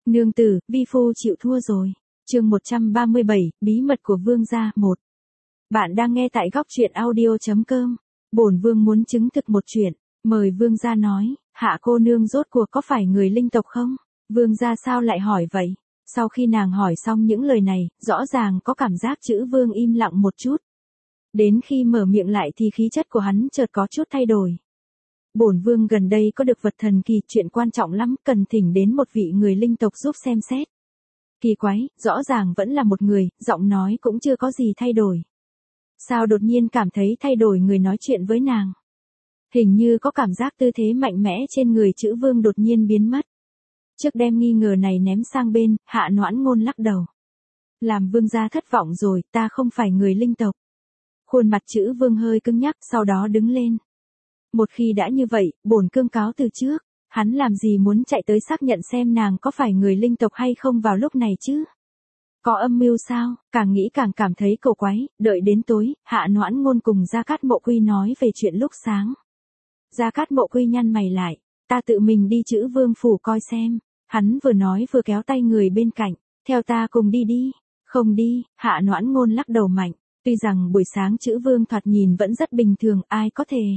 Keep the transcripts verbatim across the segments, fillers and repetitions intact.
Nương tử, vi phu chịu thua rồi. Chương một trăm ba mươi bảy, bí mật của vương gia, một. Bạn đang nghe tại góc truyện audio chấm com. Bổn vương muốn chứng thực một chuyện, mời vương gia nói, hạ cô nương rốt cuộc có phải người linh tộc không? Vương gia sao lại hỏi vậy? Sau khi nàng hỏi xong những lời này, rõ ràng có cảm giác chữ vương im lặng một chút. Đến khi mở miệng lại thì khí chất của hắn chợt có chút thay đổi. Bổn vương gần đây có được vật thần kỳ, chuyện quan trọng lắm, cần thỉnh đến một vị người linh tộc giúp xem xét. Kỳ quái, rõ ràng vẫn là một người, giọng nói cũng chưa có gì thay đổi. Sao đột nhiên cảm thấy thay đổi người nói chuyện với nàng? Hình như có cảm giác tư thế mạnh mẽ trên người chữ vương đột nhiên biến mất. Trước đem nghi ngờ này ném sang bên, Hạ Noãn Ngôn lắc đầu. Làm vương gia thất vọng rồi, ta không phải người linh tộc. Khuôn mặt chữ vương hơi cứng nhắc, sau đó đứng lên. Một khi đã như vậy, bổn cương cáo từ trước. Hắn làm gì muốn chạy tới xác nhận xem nàng có phải người linh tộc hay không vào lúc này chứ? Có âm mưu sao? Càng nghĩ càng cảm thấy cổ quái. Đợi đến tối, Hạ Noãn Ngôn cùng Gia Cát Mộ Quy nói về chuyện lúc sáng. Gia Cát Mộ Quy nhăn mày lại. Ta tự mình đi chữ vương phủ coi xem. Hắn vừa nói vừa kéo tay người bên cạnh. Theo ta cùng đi đi. Không đi, Hạ Noãn Ngôn lắc đầu mạnh. Tuy rằng buổi sáng chữ vương thoạt nhìn vẫn rất bình thường, ai có thể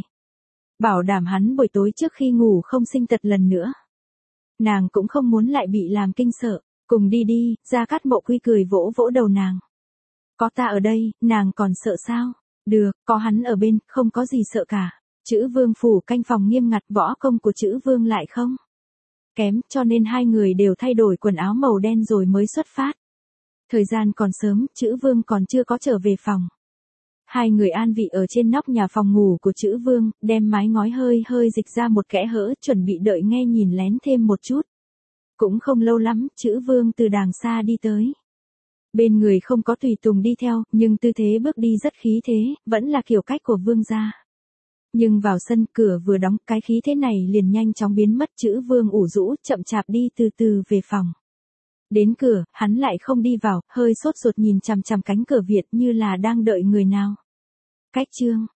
bảo đảm hắn buổi tối trước khi ngủ không sinh tật lần nữa. Nàng cũng không muốn lại bị làm kinh sợ. Cùng đi đi, Gia Cát Mộ Quy cười vỗ vỗ đầu nàng. Có ta ở đây, nàng còn sợ sao? Được, có hắn ở bên, không có gì sợ cả. Chữ vương phủ canh phòng nghiêm ngặt, võ công của chữ vương lại không kém, cho nên hai người đều thay đổi quần áo màu đen rồi mới xuất phát. Thời gian còn sớm, chữ vương còn chưa có trở về phòng. Hai người an vị ở trên nóc nhà phòng ngủ của chữ vương, đem mái ngói hơi hơi dịch ra một kẽ hở, chuẩn bị đợi nghe nhìn lén thêm một chút. Cũng không lâu lắm, chữ vương từ đàng xa đi tới. Bên người không có tùy tùng đi theo, nhưng tư thế bước đi rất khí thế, vẫn là kiểu cách của vương gia. Nhưng vào sân, cửa vừa đóng, cái khí thế này liền nhanh chóng biến mất, chữ vương ủ rũ, chậm chạp đi từ từ về phòng. Đến cửa, hắn lại không đi vào, hơi sốt ruột nhìn chằm chằm cánh cửa Việt như là đang đợi người nào. Cách chương,